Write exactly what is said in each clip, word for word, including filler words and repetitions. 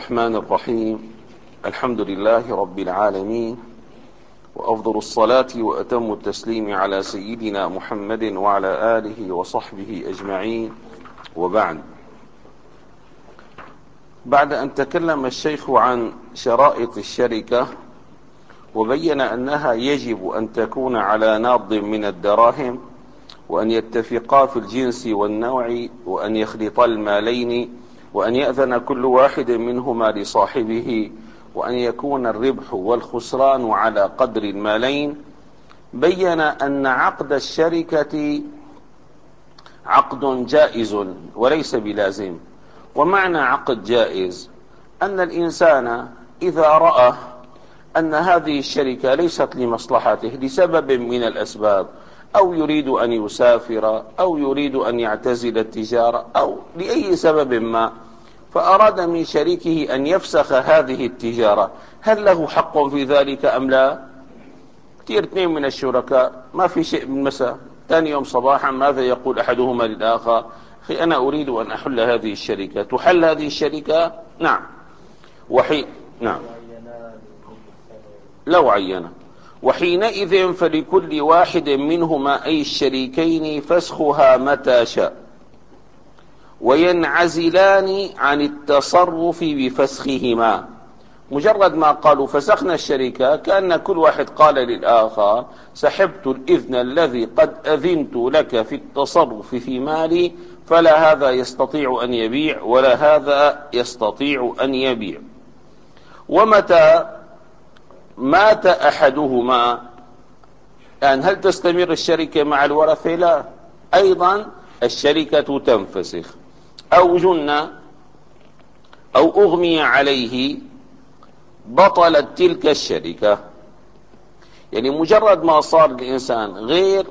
الرحمن الرحيم. الحمد لله رب العالمين، وأفضل الصلاة وأتم التسليم على سيدنا محمد وعلى آله وصحبه أجمعين، وبعد. بعد أن تكلم الشيخ عن شرائط الشركة وبين أنها يجب أن تكون على ناض من الدراهم، وأن يتفقا في الجنس والنوع، وأن يخلطا المالين، وأن يأذن كل واحد منهما لصاحبه، وأن يكون الربح والخسران على قدر المالين، بين أن عقد الشركة عقد جائز وليس بلازم. ومعنى عقد جائز أن الإنسان إذا رأى أن هذه الشركة ليست لمصلحته لسبب من الأسباب، أو يريد أن يسافر، أو يريد أن يعتزل التجارة، أو لأي سبب ما، فأراد من شريكه أن يفسخ هذه التجارة، هل له حق في ذلك أم لا؟ كثير اثنين من الشركاء ما في شيء من مساء، ثاني يوم صباحا ماذا يقول أحدهما للآخر؟ أخي أنا أريد أن أحل هذه الشركة. تحل هذه الشركة؟ نعم. وحي نعم لو عينا. وحينئذ فلكل واحد منهما أي الشريكين فسخها متى شاء، وينعزلان عن التصرف بفسخهما. مجرد ما قالوا فسخنا الشركة كأن كل واحد قال للآخر سحبت الإذن الذي قد أذنت لك في التصرف في مالي، فلا هذا يستطيع أن يبيع ولا هذا يستطيع أن يبيع. ومتى مات أحدهما، يعني هل تستمر الشركة مع الورثة؟ لا، أيضا الشركة تنفسخ. أو جن أو أغمي عليه بطلت تلك الشركة. يعني مجرد ما صار الإنسان غير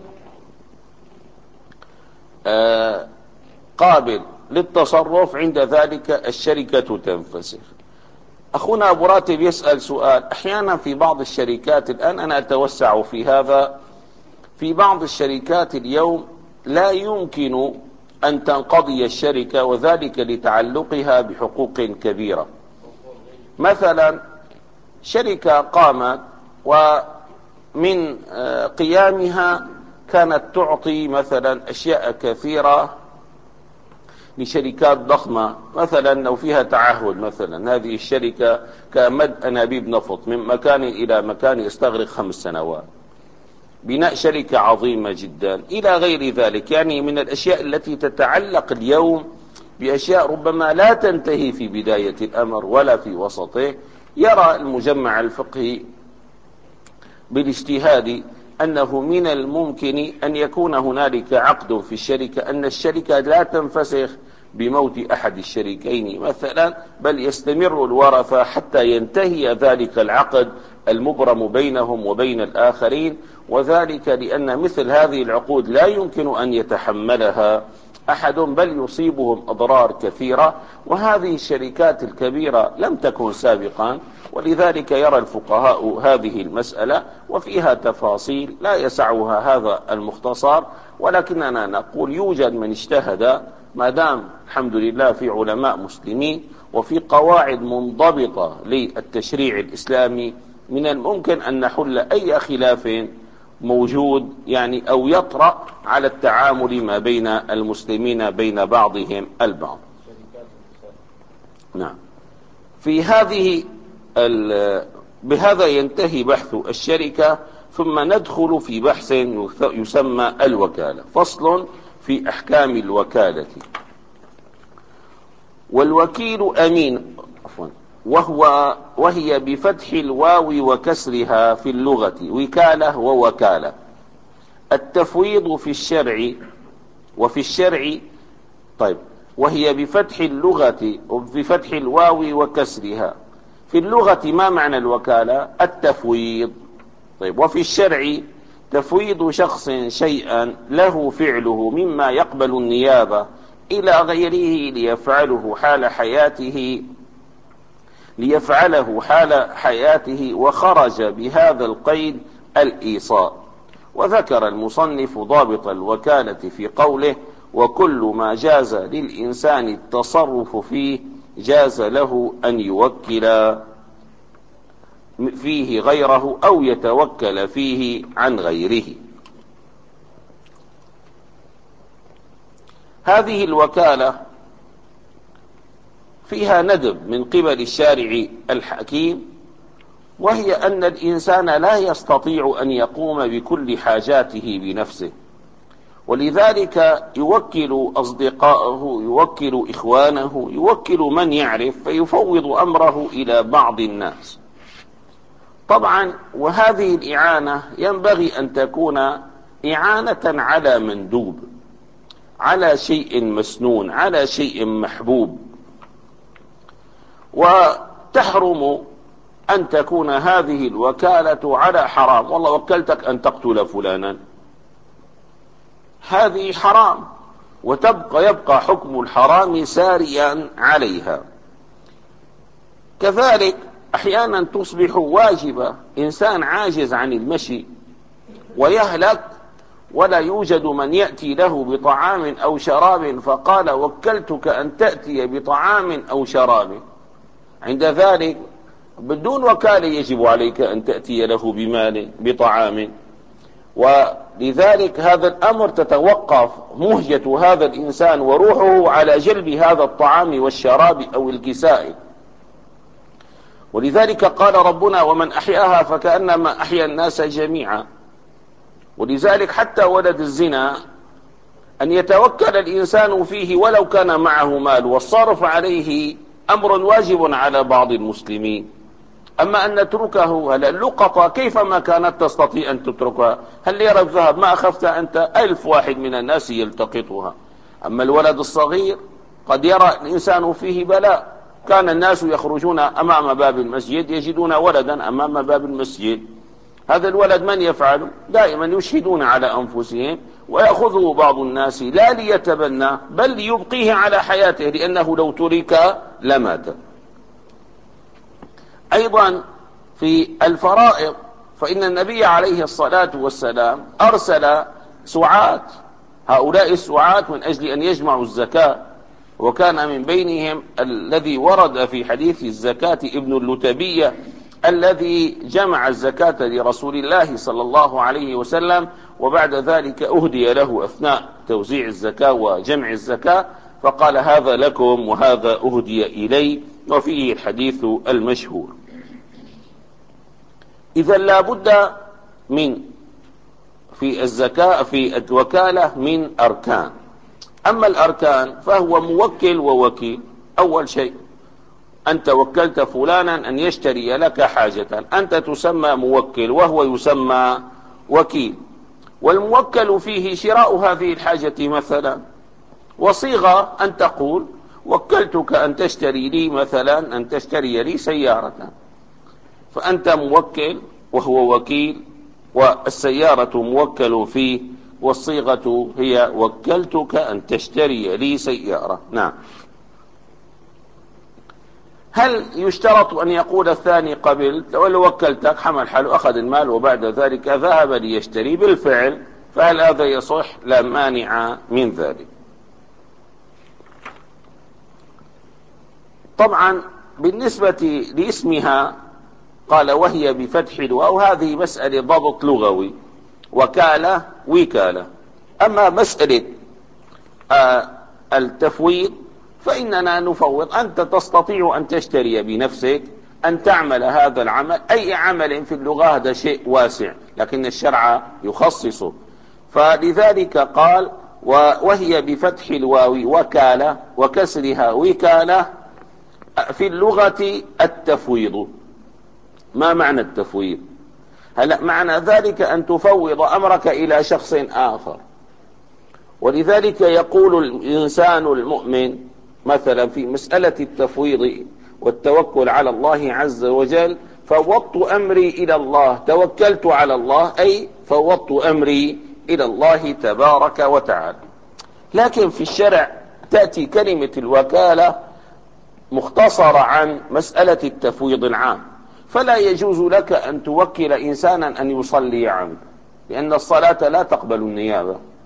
آه قابل للتصرف، عند ذلك الشركة تنفسخ. أخونا أبو راتب يسأل سؤال: أحيانا في بعض الشركات الآن، أنا أتوسع في هذا، في بعض الشركات اليوم لا يمكن أن تنقضي الشركة، وذلك لتعلقها بحقوق كبيرة. مثلا شركة قامت ومن قيامها كانت تعطي مثلا أشياء كثيرة لشركات ضخمة، مثلا لو فيها تعهد، مثلا هذه الشركة كمد أنابيب نفط من مكان إلى مكان يستغرق خمس سنوات، بناء شركة عظيمة جدا إلى غير ذلك. يعني من الأشياء التي تتعلق اليوم بأشياء ربما لا تنتهي في بداية الأمر ولا في وسطه. يرى المجمع الفقهي بالاجتهاد أنه من الممكن أن يكون هنالك عقد في الشركة، أن الشركة لا تنفسخ بموت أحد الشريكين مثلا، بل يستمر الورثة حتى ينتهي ذلك العقد المبرم بينهم وبين الآخرين. وذلك لأن مثل هذه العقود لا يمكن أن يتحملها أحد، بل يصيبهم أضرار كثيرة. وهذه الشركات الكبيرة لم تكن سابقا، ولذلك يرى الفقهاء هذه المسألة وفيها تفاصيل لا يسعها هذا المختصر، ولكننا نقول يوجد من اجتهد، ما دام الحمد لله في علماء مسلمين وفي قواعد منضبطة للتشريع الإسلامي، من الممكن أن نحل أي خلاف موجود يعني أو يطرأ على التعامل ما بين المسلمين بين بعضهم البعض. نعم. في هذه بهذا ينتهي بحث الشركة، ثم ندخل في بحث يسمى الوكالة. فصل في أحكام الوكالة. والوكيل أمين عفوا وهو وهي بفتح الواو وكسرها في اللغة وكالة ووكالة. التفويض في الشرع وفي الشرع طيب وهي بفتح اللغة وبفتح الواو وكسرها. في اللغة ما معنى الوكالة؟ التفويض. طيب وفي الشرع تفويض شخص شيئا له فعله مما يقبل النيابة إلى غيره ليفعله حال حياته ليفعله حال حياته وخرج بهذا القيد الإيصاء. وذكر المصنف ضابط الوكالة في قوله: وكل ما جاز للإنسان التصرف فيه جاز له أن يوكل فيه غيره أو يتوكل فيه عن غيره. هذه الوكالة فيها ندب من قبل الشارع الحكيم، وهي أن الإنسان لا يستطيع أن يقوم بكل حاجاته بنفسه، ولذلك يوكل أصدقائه، يوكل إخوانه، يوكل من يعرف، فيفوض أمره إلى بعض الناس. طبعا وهذه الإعانة ينبغي أن تكون إعانة على مندوب، على شيء مسنون، على شيء محبوب. وتحرم أن تكون هذه الوكالة على حرام. والله وكلتك أن تقتل فلانا، هذه حرام، وتبقى يبقى حكم الحرام ساريا عليها. كذلك أحيانا تصبح واجبة، إنسان عاجز عن المشي ويهلك ولا يوجد من يأتي له بطعام أو شراب، فقال وكلتك أن تأتي بطعام أو شراب. عند ذلك بدون وكالة يجب عليك أن تأتي له بمال بطعام، ولذلك هذا الأمر تتوقف مهجة هذا الإنسان وروحه على جلب هذا الطعام والشراب أو الكساء. ولذلك قال ربنا ومن أحياها فكأنما أحيا الناس جميعا. ولذلك حتى ولد الزنا أن يتوكل الإنسان فيه ولو كان معه مال، والصرف عليه أمر واجب على بعض المسلمين. أما أن نتركه، هل اللقطة كيفما كانت تستطيع أن تتركها؟ هل يرى الذهب ما أخفت أنت ألف واحد من الناس يلتقطها. أما الولد الصغير قد يرى الإنسان فيه بلاء. كان الناس يخرجون أمام باب المسجد يجدون ولدا أمام باب المسجد، هذا الولد من يفعل؟ دائما يشهدون على أنفسهم، ويأخذه بعض الناس لا ليتبنى بل ليبقيه على حياته، لأنه لو ترك لمات. أيضا في الفرائض فإن النبي عليه الصلاة والسلام أرسل سعاة، هؤلاء السعاة من أجل أن يجمعوا الزكاة، وكان من بينهم الذي ورد في حديث الزكاة ابن اللتبية الذي جمع الزكاة لرسول الله صلى الله عليه وسلم، وبعد ذلك أهدي له أثناء توزيع الزكاة وجمع الزكاة، فقال هذا لكم وهذا أهدي إلي، وفيه الحديث المشهور. إذا لا بد من في الزكاة في الوكالة من أركان. أما الأركان فهو موكل ووكيل. أول شيء أنت وكلت فلانا أن يشتري لك حاجة، أنت تسمى موكل وهو يسمى وكيل، والموكل فيه شراء هذه الحاجة مثلا، وصيغة أن تقول وكلتك أن تشتري لي مثلا أن تشتري لي سيارة، فأنت موكل وهو وكيل، والسيارة موكل فيه، والصيغة هي وكلتك أن تشتري لي سيارة. نعم. هل يشترط أن يقول الثاني قبلت؟ ولو وكلتك حمل حاله أخذ المال وبعد ذلك ذهب ليشتري بالفعل، فهل هذا يصح؟ لا مانع من ذلك. طبعا بالنسبة لاسمها قال وهي بفتح الواو، هذه مسألة ضبط لغوي، وكالة وكالة. أما مسألة آه التفويض فإننا نفوض، أنت تستطيع أن تشتري بنفسك، أن تعمل هذا العمل، أي عمل في اللغة هذا شيء واسع، لكن الشرع يخصصه. فلذلك قال وهي بفتح الواو وكالة وكسرها وكالة. في اللغة التفويض. ما معنى التفويض؟ هل معنى ذلك أن تفوض أمرك إلى شخص آخر؟ ولذلك يقول الإنسان المؤمن مثلا في مسألة التفويض والتوكل على الله عز وجل: فوضت أمري إلى الله، توكلت على الله، أي فوضت أمري إلى الله تبارك وتعالى. لكن في الشرع تأتي كلمة الوكالة مختصرة عن مسألة التفويض العام، فلا يجوز لك أن توكل إنسانا أن يصلي عنك، لأن الصلاة لا تقبل النيابة،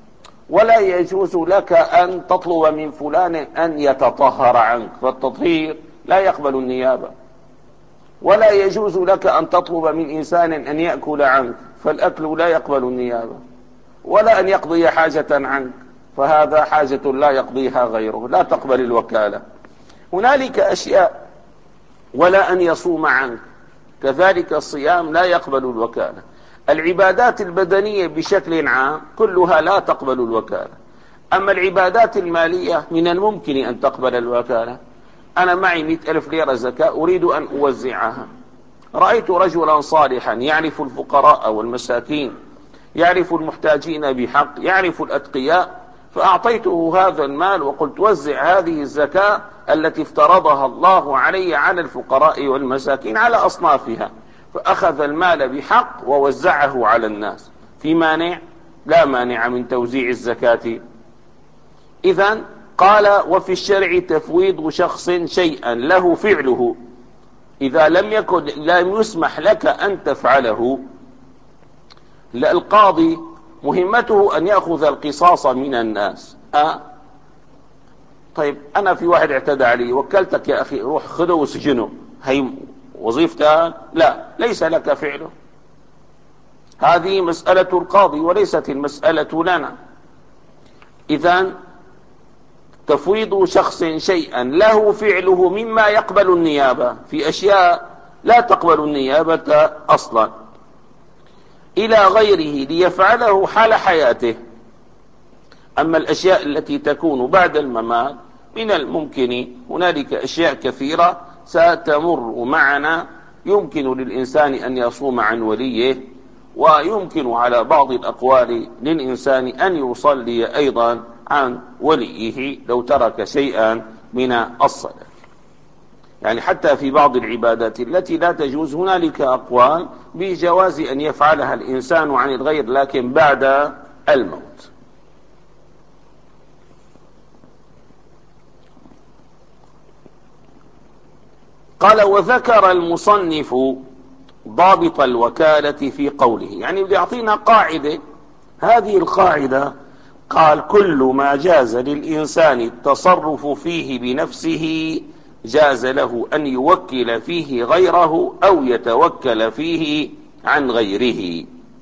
ولا يجوز لك أن تطلب من فلان أن يتطهر عنك، فالتطهير لا يقبل النيابة. ولا يجوز لك أن تطلب من إنسان أن يأكل عنك، فالأكل لا يقبل النيابة. ولا أن يقضي حاجة عنك، فهذا حاجة لا يقضيها غيره، لا تقبل الوكالة. هنالك أشياء، ولا أن يصوم عنك، كذلك الصيام لا يقبل الوكالة. العبادات البدنية بشكل عام كلها لا تقبل الوكالة. أما العبادات المالية من الممكن أن تقبل الوكالة. أنا معي مئة ألف ليرة زكاة أريد أن أوزعها، رأيت رجلا صالحا يعرف الفقراء والمساكين، يعرف المحتاجين بحق، يعرف الأتقياء، فأعطيته هذا المال وقلت وزع هذه الزكاة التي افترضها الله علي على الفقراء والمساكين على أصنافها، فأخذ المال بحق ووزعه على الناس. في مانع؟ لا مانع من توزيع الزكاة. إذن قال وفي الشرع تفويض شخص شيئا له فعله، إذا لم يكن لم يسمح لك أن تفعله، لا، القاضي مهمته أن يأخذ القصاص من الناس. أه؟ طيب أنا في واحد اعتدى علي، وكلتك يا أخي روح خذه وسجنه، هي وظيفتان؟ لا، ليس لك فعله. هذه مسألة القاضي وليست المسألة لنا. إذن تفويض شخص شيئا له فعله مما يقبل النيابة، في أشياء لا تقبل النيابة أصلا، إلى غيره ليفعله حال حياته. أما الأشياء التي تكون بعد الممات من الممكن، هنالك أشياء كثيرة ستمر معنا، يمكن للإنسان أن يصوم عن وليه، ويمكن على بعض الأقوال للإنسان أن يصلي أيضا عن وليه لو ترك شيئا من الصلاة. يعني حتى في بعض العبادات التي لا تجوز هنالك أقوال بجواز أن يفعلها الإنسان عن الغير، لكن بعد الموت. قال وذكر المصنف ضابط الوكالة في قوله، يعني يعطينا قاعدة. هذه القاعدة قال كل ما جاز للإنسان التصرف فيه بنفسه جاز له أن يوكل فيه غيره أو يتوكل فيه عن غيره.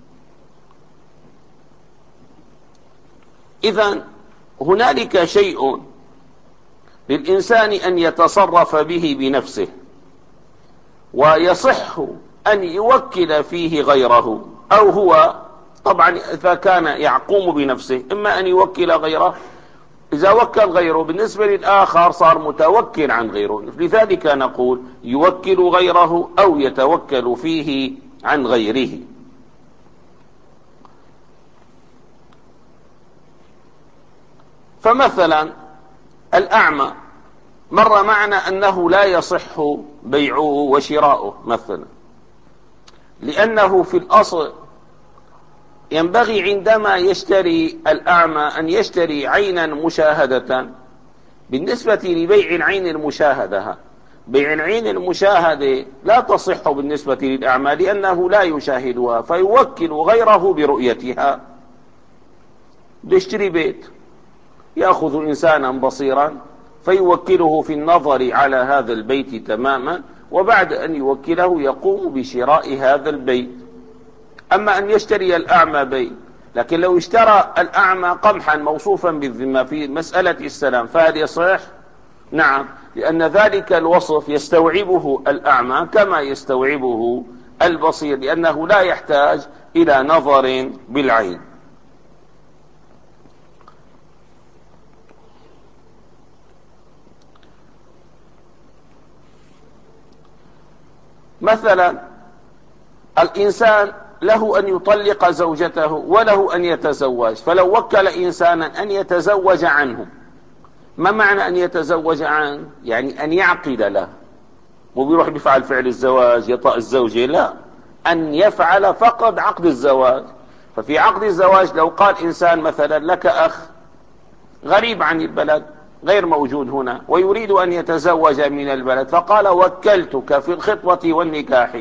إذن هنالك شيء للإنسان أن يتصرف به بنفسه، ويصح أن يوكل فيه غيره، أو هو طبعا إذا كان يعقوم بنفسه إما أن يوكل غيره، إذا وكل غيره بالنسبة للآخر صار متوكل عن غيره، لذلك نقول يوكل غيره أو يتوكل فيه عن غيره. فمثلا الأعمى مر معنا أنه لا يصح بيعه وشراؤه مثلا، لأنه في الأصل ينبغي عندما يشتري الأعمى أن يشتري عينا مشاهدة. بالنسبة لبيع العين المشاهدة، بيع العين المشاهدة لا تصح بالنسبة للأعمى لأنه لا يشاهدها، فيوكل غيره برؤيتها. يشتري بيت، يأخذ إنسانا بصيرا فيوكله في النظر على هذا البيت تماما، وبعد أن يوكله يقوم بشراء هذا البيت. أما أن يشتري الأعمى بيت، لكن لو اشترى الأعمى قمحا موصوفا بالذمة في مسألة السلام فهل يصح؟ نعم، لأن ذلك الوصف يستوعبه الأعمى كما يستوعبه البصير، لأنه لا يحتاج إلى نظر بالعين. مثلا الإنسان له أن يطلق زوجته وله أن يتزوج، فلو وكل إنسانا أن يتزوج عنه، ما معنى أن يتزوج عنه؟ يعني أن يعقد له، مو بيروح بيفعل فعل الزواج يطأ الزوجة، لا، أن يفعل فقط عقد الزواج. ففي عقد الزواج لو قال إنسان مثلا لك أخ غريب عن البلد غير موجود هنا ويريد أن يتزوج من البلد، فقال وكلتك في الخطبة والنكاح،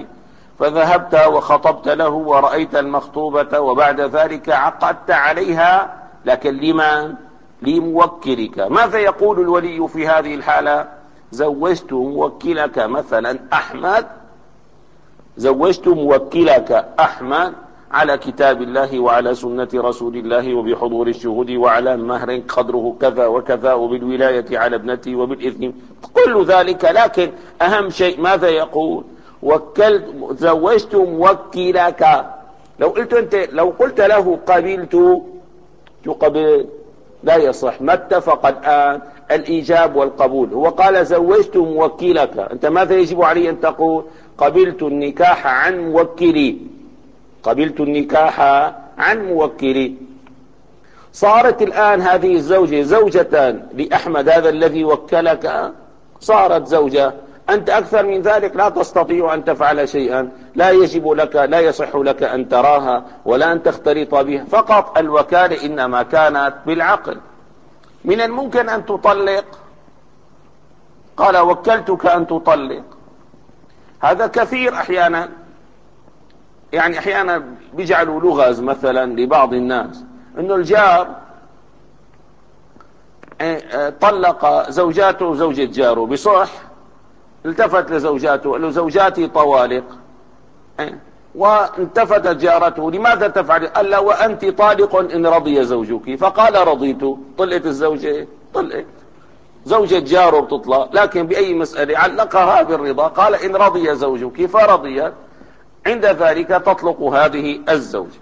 فذهبت وخطبت له ورأيت المخطوبة وبعد ذلك عقدت عليها لكن لمن؟ لموكلك. ماذا يقول الولي في هذه الحالة؟ زوجت موكلك مثلا أحمد زوجت موكلك أحمد على كتاب الله وعلى سنة رسول الله وبحضور الشهود وعلى مهر قدره كذا وكذا وبالولاية على ابنتي وبالإذن، كل ذلك. لكن أهم شيء ماذا يقول؟ وكلت زوجت موكلك. لو قلت أنت لو قلت له قبلت تقبل، لا يصح. ما اتفق الآن الإيجاب والقبول. هو قال زوجت موكلك، أنت ماذا يجب علي أن تقول؟ قبلت النكاح عن موكلي، قبلت النكاح عن موكلي. صارت الآن هذه الزوجة زوجة لأحمد هذا الذي وكلك، صارت زوجة. أنت أكثر من ذلك لا تستطيع أن تفعل شيئا، لا يجب لك، لا يصح لك أن تراها ولا أن تختلط بها، فقط الوكالة إنما كانت بالعقل. من الممكن أن تطلق، قال وكلتك أن تطلق. هذا كثير أحيانا، يعني أحيانا بيجعلوا لغز مثلا لبعض الناس إنه الجار طلق زوجاته وزوجة جاره، بصح التفت لزوجاته قال له زوجاتي طوالق، والتفتت جارته لماذا تفعل؟ قال له وأنت طالق إن رضي زوجك، فقال رضيت. طلقت الزوجة، طلقت. زوجة جاره بتطلق، لكن بأي مسألة علقها بالرضا، قال إن رضي زوجك فرضيت، عند ذلك تطلق هذه الزوجة.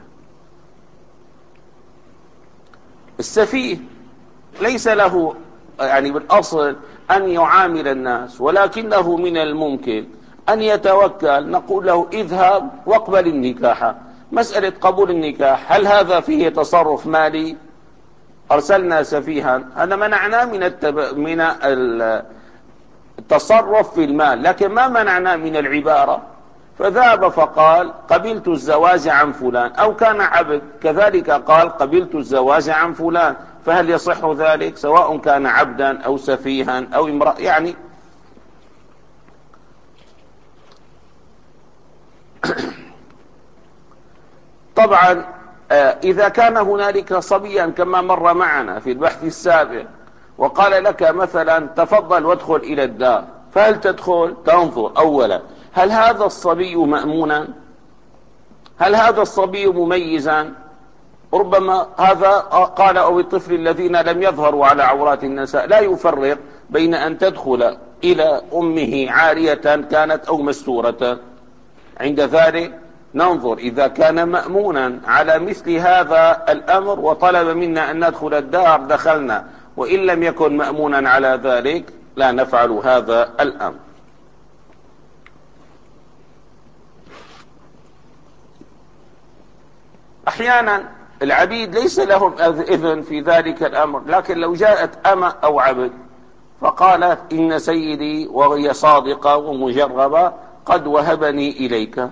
السفيه ليس له يعني بالأصل أن يعامل الناس، ولكنه من الممكن أن يتوكل. نقول له اذهب واقبل النكاح. مسألة قبول النكاح هل هذا فيه تصرف مالي؟ أرسلنا سفيها، هذا منعناه من التب... من التصرف في المال، لكن ما منعناه من العبارة. فذهب فقال قبلت الزواج عن فلان، أو كان عبد كذلك قال قبلت الزواج عن فلان، فهل يصح ذلك سواء كان عبدا أو سفيها أو امرأة؟ يعني طبعا إذا كان هنالك صبيا كما مر معنا في البحث السابق وقال لك مثلا تفضل وادخل إلى الدار، فهل تدخل؟ تنظر أولا هل هذا الصبي مأمونا؟ هل هذا الصبي مميزا؟ ربما هذا قال أو الطفل الذين لم يظهروا على عورات النساء، لا يفرق بين أن تدخل إلى أمه عارية كانت أو مستورة. عند ذلك ننظر إذا كان مأمونا على مثل هذا الأمر وطلب منا أن ندخل الدار دخلنا، وإن لم يكن مأمونا على ذلك لا نفعل هذا الأمر. أحيانا العبيد ليس لهم إذن في ذلك الأمر، لكن لو جاءت أمة أو عبد فقالت إن سيدي وهي صادقة ومجربة قد وهبني إليك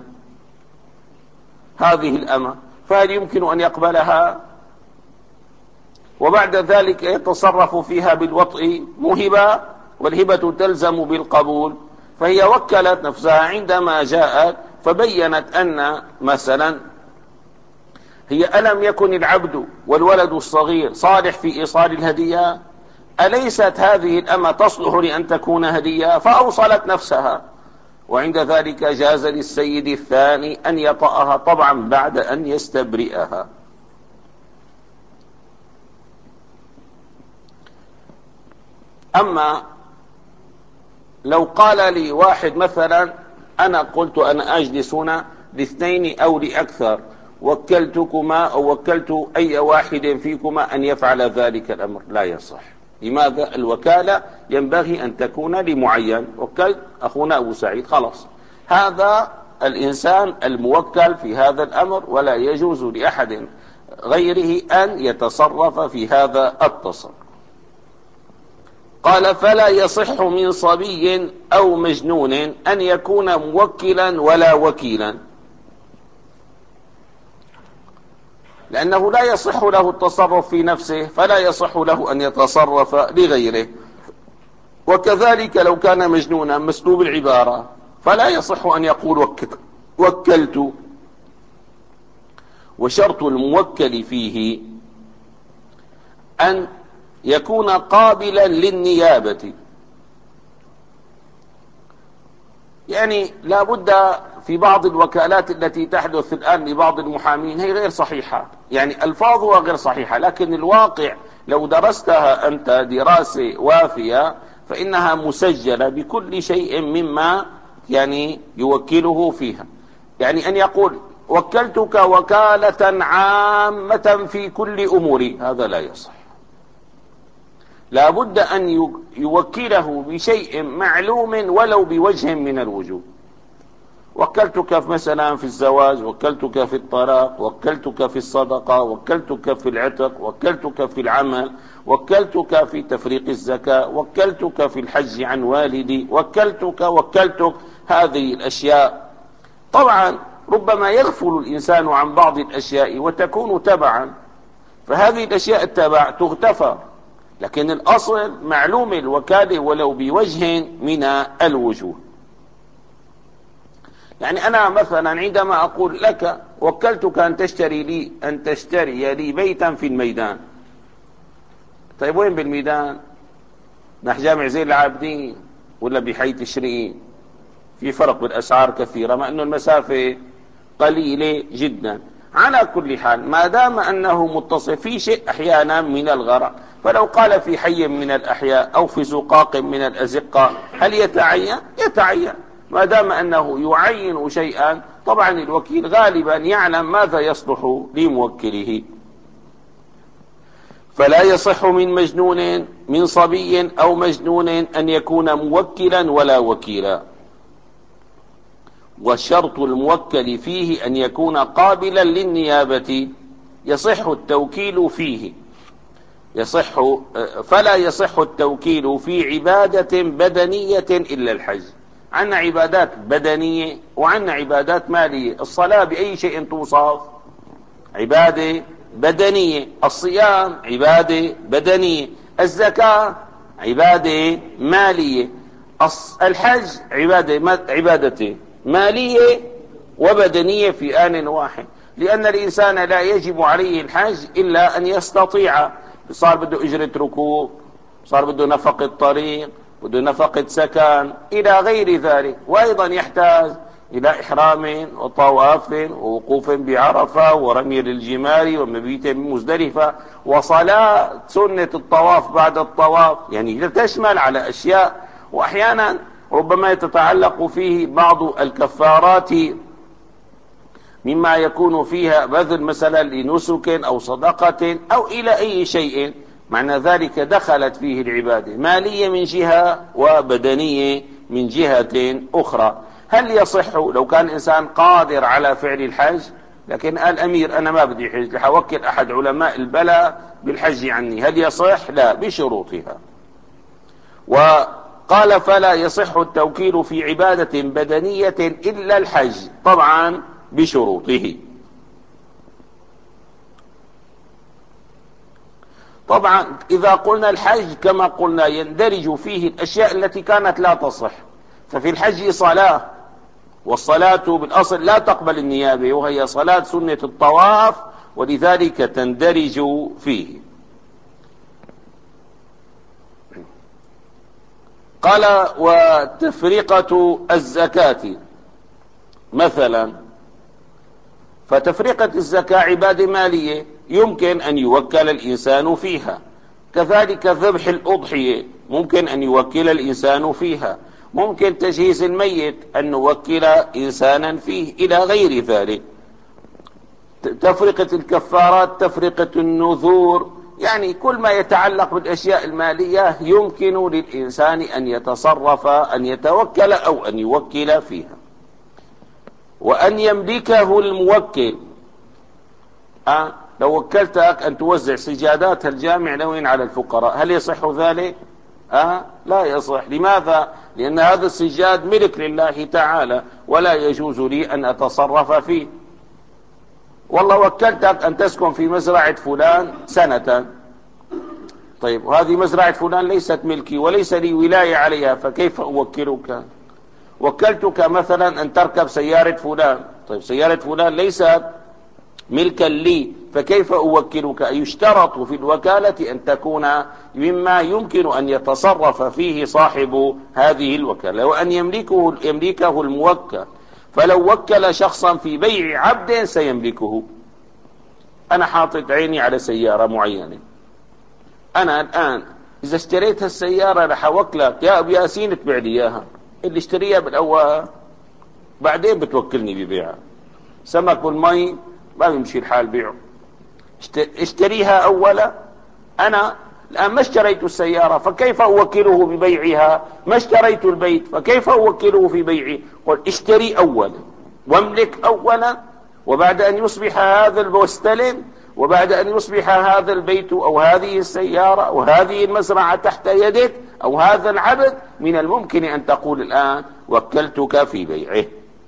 هذه الأمة، فهل يمكن أن يقبلها؟ وبعد ذلك يتصرف فيها بالوطء مهبة، والهبة تلزم بالقبول. فهي وكلت نفسها عندما جاءت فبينت أن مثلا هي ألم يكن العبد والولد الصغير صالح في إيصال الهدية؟ أليست هذه الأمة تصلح لأن تكون هدية؟ فأوصلت نفسها، وعند ذلك جاز للسيد الثاني أن يطأها، طبعا بعد أن يستبرئها. أما لو قال لي واحد مثلا أنا قلت أنا أجلس هنا لاثنين أو لأكثر، وكلتكما أو وكلت أي واحد فيكما أن يفعل ذلك الأمر، لا يصح. لماذا؟ الوكالة ينبغي أن تكون لمعين. وكلت أخونا أبو سعيد، خلاص هذا الإنسان الموكل في هذا الأمر، ولا يجوز لأحد غيره أن يتصرف في هذا التصرف. قال فلا يصح من صبي أو مجنون أن يكون موكلا ولا وكيلا، لأنه لا يصح له التصرف في نفسه، فلا يصح له أن يتصرف لغيره. وكذلك لو كان مجنونا مسلوب العبارة فلا يصح أن يقول وكلت. وشرط الموكل فيه أن يكون قابلا للنيابة. يعني لا بد في بعض الوكالات التي تحدث الآن لبعض المحامين هي غير صحيحة، يعني ألفاظها غير صحيحة، لكن الواقع لو درستها أنت دراسة وافية فإنها مسجلة بكل شيء مما يعني يوكله فيها. يعني أن يقول وكلتك وكالة عامة في كل أموري، هذا لا يصح. لا بد أن يوكله بشيء معلوم ولو بوجه من الوجوه. وكلتك مثلا في الزواج، وكلتك في الطلاق، وكلتك في الصدقة، وكلتك في العتق، وكلتك في العمل، وكلتك في تفريق الزكاة، وكلتك في الحج عن والدي، وكلتك وكلتك هذه الأشياء. طبعا ربما يغفل الإنسان عن بعض الأشياء وتكون تبعا، فهذه الأشياء التبع تغتفر، لكن الأصل معلوم الوكالة ولو بوجه من الوجوه. يعني أنا مثلا عندما أقول لك وكلتك أن تشتري لي أن تشتري لي بيتا في الميدان، طيب وين بالميدان؟ نحو جامع زين العابدين ولا بحي تشرين؟ في فرق بالأسعار كثيرة، مع أنه المسافة قليلة جدا. على كل حال ما دام أنه متصف في شيء أحيانا من الغرق، فلو قال في حي من الأحياء أو في زقاق من الأزقة هل يتعين؟ يتعين. ما دام أنه يعين شيئا، طبعا الوكيل غالبا يعلم ماذا يصلح لموكله. فلا يصح من مجنون من صبي أو مجنون أن يكون موكلا ولا وكيلا. والشرط الموكل فيه أن يكون قابلا للنيابة، يصح التوكيل فيه يصح فلا يصح التوكيل في عبادة بدنية إلا الحج. عندنا عبادات بدنية وعندنا عبادات مالية. الصلاة بأي شيء توصف؟ عبادة بدنية. الصيام عبادة بدنية. الزكاة عبادة مالية. الحج عبادة عبادتين مالية وبدنية في آن واحد، لأن الإنسان لا يجب عليه الحج إلا أن يستطيع. صار بده إجرة ركوب، صار بده نفقة طريق، بده نفقة سكن إلى غير ذلك، وأيضا يحتاج إلى إحرام وطواف ووقوف بعرفة ورمي للجمار ومبيت بمزدلفة وصلاة سنة الطواف بعد الطواف، يعني تشمل على أشياء. وأحيانا ربما تتعلق فيه بعض الكفارات مما يكون فيها بذل مثلا لنسك أو صدقة أو إلى أي شيء، معنى ذلك دخلت فيه العبادة مالية من جهة وبدنية من جهة أخرى. هل يصح لو كان إنسان قادر على فعل الحج لكن قال أمير أنا ما بدي حج، رح أوكل أحد علماء البلاء بالحج عني، هل يصح؟ لا، بشروطها. وقال فلا يصح التوكيل في عبادة بدنية إلا الحج، طبعا بشروطه. طبعا إذا قلنا الحج كما قلنا يندرج فيه الأشياء التي كانت لا تصح، ففي الحج صلاة، والصلاة بالأصل لا تقبل النيابة وهي صلاة سنة الطواف، ولذلك تندرج فيه. قال وتفرقة الزكاة مثلا، فتفرقة الزكاة عبادة مالية يمكن أن يوكل الإنسان فيها، كذلك ذبح الأضحية ممكن أن يوكل الإنسان فيها، ممكن تجهيز الميت أن نوكل إنسانا فيه إلى غير ذلك. تفرقة الكفارات، تفرقة النذور، يعني كل ما يتعلق بالأشياء المالية يمكن للإنسان أن يتصرف أن يتوكل أو أن يوكل فيها. وأن يملكه الموكل، أه؟ لو وكلتك أن توزع سجادات الجامع لوين على الفقراء، هل يصح ذلك؟ أه؟ لا يصح. لماذا؟ لأن هذا السجاد ملك لله تعالى ولا يجوز لي أن أتصرف فيه. والله وكلتك أن تسكن في مزرعة فلان سنة، طيب وهذه مزرعة فلان ليست ملكي وليس لي ولاية عليها، فكيف أوكلك؟ وكلتك مثلا أن تركب سيارة فلان، طيب سيارة فلان ليست ملكا لي، فكيف أوكلك؟ يشترط في الوكالة أن تكون مما يمكن أن يتصرف فيه صاحب هذه الوكالة، وأن يملكه, يملكه الموكل. فلو وكل شخصا في بيع عبد سيملكه. أنا حاطط عيني على سيارة معينة، أنا الآن إذا اشتريت هالسيارة رح أوكلك يا أبو ياسين تبيع لي إياها، اللي اشتريها بالأول بعدين بتوكلني ببيعها. سمك بالمي ما بيمشي الحال بيعه، اشتريها أولا. أنا الآن ما اشتريت السيارة فكيف أوكله ببيعها؟ ما اشتريت البيت فكيف أوكله في بيعه؟ قل اشتري أولا واملك أولا، وبعد أن يصبح هذا المستلم، وبعد أن يصبح هذا البيت أو هذه السيارة أو هذه المزرعة تحت يدك أو هذا العبد، من الممكن أن تقول الآن وكلتك في بيعه.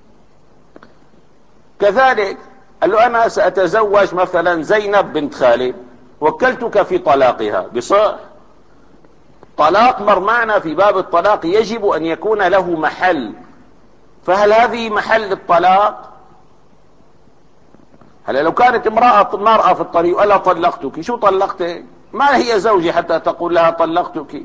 كذلك قال له أنا سأتزوج مثلا زينب بنت خالد، وكلتك في طلاقها، بصح طلاق مرمعنا في باب الطلاق يجب أن يكون له محل. فهل هذه محل الطلاق؟ هلا لو كانت امرأة مرأة في الطريق ولا طلقتك، شو طلقتك؟ ما هي زوجي حتى تقول لها طلقتك.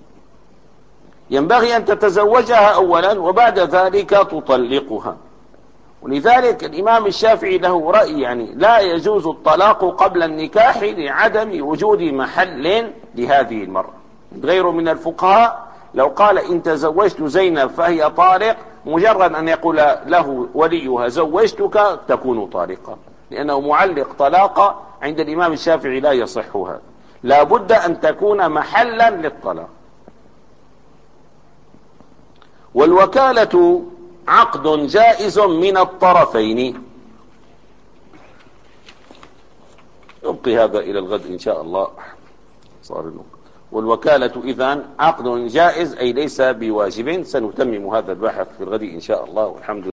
ينبغي أن تتزوجها أولا وبعد ذلك تطلقها. ولذلك الإمام الشافعي له رأي، يعني لا يجوز الطلاق قبل النكاح لعدم وجود محل لهذه المرأة. غيره من الفقهاء لو قال إن تزوجت زينب فهي طارق، مجرد أن يقول له وليها زوجتك تكون طارقة، لأنه معلق طلاقة. عند الإمام الشافعي لا يصح هذا، لا بد أن تكون محلا للطلاق. والوكالة عقد جائز من الطرفين. نبقي هذا إلى الغد إن شاء الله. صار الوقت. والوكالة إذن عقد جائز أي ليس بواجب. سنتمم هذا البحث في الغد إن شاء الله، والحمد لله.